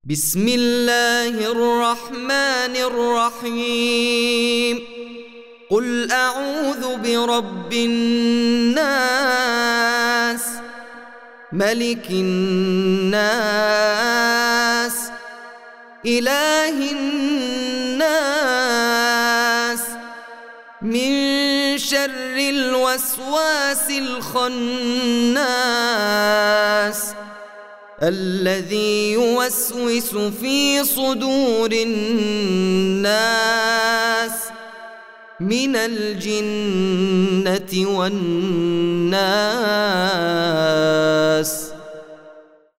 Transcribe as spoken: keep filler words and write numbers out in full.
بسم الله الرحمن الرحيم قل أعوذ برب الناس ملك الناس إله الناس من شر الوسواس الخناس الذي يوسوس في صدور الناس من الجنة والناس.